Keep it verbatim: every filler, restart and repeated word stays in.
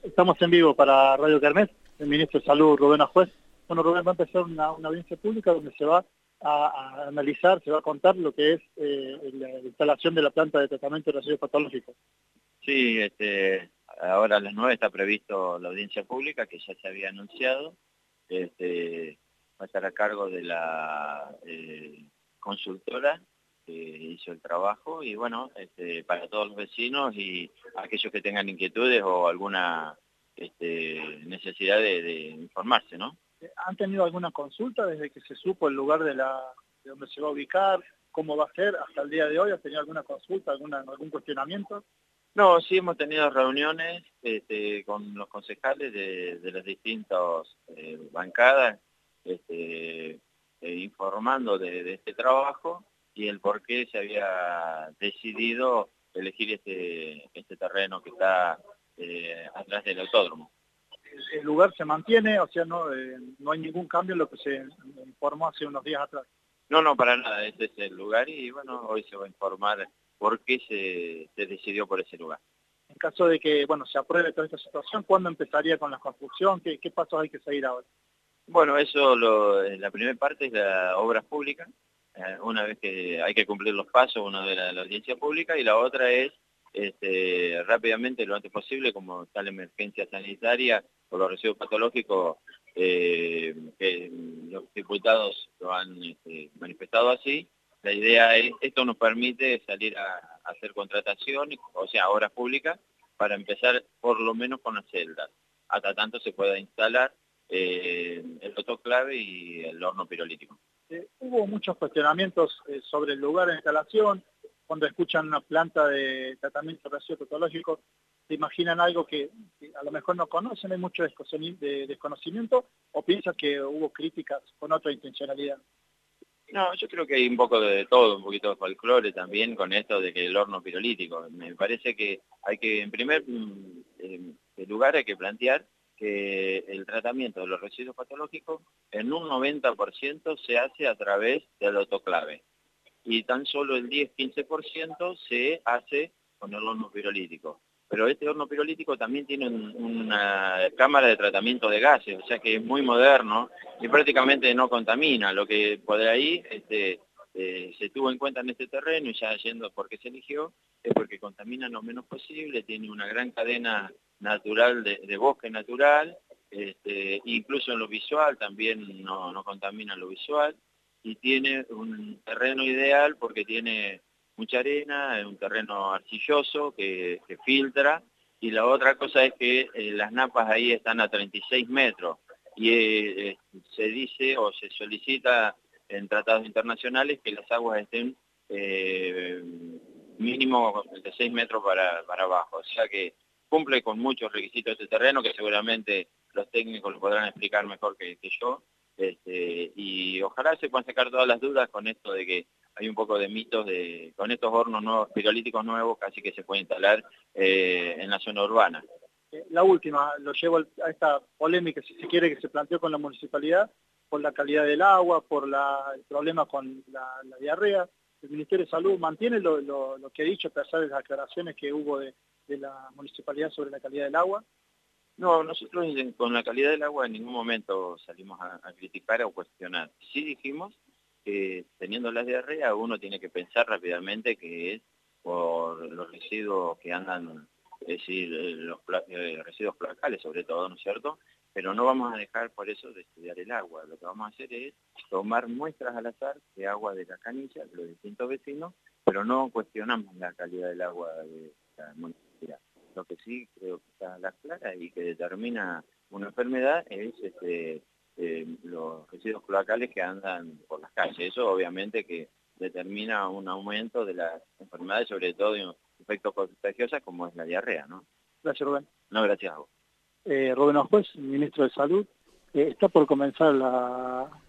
Estamos en vivo para Radio Kermés, el ministro de Salud, Rubén Juez. Bueno, Rubén, va a empezar una, una audiencia pública donde se va a, a analizar, se va a contar lo que es eh, la instalación de la planta de tratamiento de residuos patológicos. Sí, este, ahora a las nueve está previsto la audiencia pública, que ya se había anunciado. Este, va a estar a cargo de la eh, consultora que hizo el trabajo y bueno, este, para todos los vecinos y aquellos que tengan inquietudes o alguna este, necesidad de, de informarse, ¿no? ¿Han tenido alguna consulta desde que se supo el lugar de, la, de donde se va a ubicar? ¿Cómo va a ser hasta el día de hoy? ¿Han tenido alguna consulta, alguna, algún cuestionamiento? No, sí hemos tenido reuniones este, con los concejales de, de las distintas eh, bancadas, este, eh, informando de, de este trabajo y el por qué se había decidido elegir este, este terreno que está eh, atrás del autódromo. El, el lugar se mantiene, o sea, no, eh, no hay ningún cambio en lo que se informó hace unos días atrás. No, no, para nada, ese es el lugar y bueno, hoy se va a informar por qué se, se decidió por ese lugar. En caso de que, bueno, se apruebe toda esta situación, ¿cuándo empezaría con la construcción? ¿Qué, qué pasos hay que seguir ahora? Bueno, eso, lo, la primera parte es la obra pública, eh, una vez que hay que cumplir los pasos, una de la, la audiencia pública, y la otra es este, rápidamente, lo antes posible, como está la emergencia sanitaria o los residuos patológicos, eh, que los diputados lo han este, manifestado así. La idea es, esto nos permite salir a, a hacer contratación, o sea, obras públicas, para empezar por lo menos con las celdas, hasta tanto se pueda instalar Eh, el autoclave y el horno pirolítico. Eh, hubo muchos cuestionamientos eh, sobre el lugar de instalación. Cuando escuchan una planta de tratamiento de residuos patológicos, se imaginan algo que, que a lo mejor no conocen, hay mucho de desconocimiento, o piensan que hubo críticas con otra intencionalidad. No, yo creo que hay un poco de todo, un poquito de folclore también con esto de que el horno pirolítico. Me parece que hay que, en primer eh, lugar, hay que plantear que el tratamiento de los residuos patológicos en un noventa por ciento se hace a través del autoclave y tan solo el diez a quince por ciento se hace con el horno pirolítico. Pero este horno pirolítico también tiene un, una cámara de tratamiento de gases, o sea que es muy moderno y prácticamente no contamina, lo que por ahí este, eh, se tuvo en cuenta en este terreno y ya yendo por qué se eligió, es porque contamina lo menos posible, tiene una gran cadena natural de, de bosque natural, este, incluso en lo visual también no, no contamina lo visual, y tiene un terreno ideal porque tiene mucha arena, es un terreno arcilloso que, que filtra, y la otra cosa es que eh, las napas ahí están a treinta y seis metros, y eh, se dice o se solicita en tratados internacionales que las aguas estén eh, mínimo de seis metros para, para abajo, o sea que cumple con muchos requisitos este terreno que seguramente los técnicos lo podrán explicar mejor que, que yo, este, y ojalá se puedan sacar todas las dudas con esto de que hay un poco de mitos de con estos hornos nuevos, pirolíticos nuevos, casi que se puede instalar eh, en la zona urbana. La última, lo llevo a esta polémica, si se quiere, que se planteó con la municipalidad, por la calidad del agua, por la, el problema con la, la diarrea. El Ministerio de Salud mantiene lo, lo, lo que ha dicho, a pesar de las aclaraciones que hubo de, de la municipalidad sobre la calidad del agua. No, nosotros con la calidad del agua en ningún momento salimos a, a criticar o cuestionar. Sí dijimos que teniendo la diarrea uno tiene que pensar rápidamente que es por los residuos que andan, es decir, los eh, residuos cloacales sobre todo, ¿no es cierto? Pero no vamos a dejar por eso de estudiar el agua. Lo que vamos a hacer es tomar muestras al azar de agua de la canilla de los distintos vecinos, pero no cuestionamos la calidad del agua de la municipalidad. Lo que sí creo que está a la clara y que determina una enfermedad es este, eh, los residuos cloacales que andan por las calles. Eso obviamente que determina un aumento de las enfermedades, sobre todo de efectos contagiosos como es la diarrea, ¿no? Gracias, Rubén. No, gracias a vos. Eh, Rubén Juez, ministro de Salud, eh, está por comenzar la,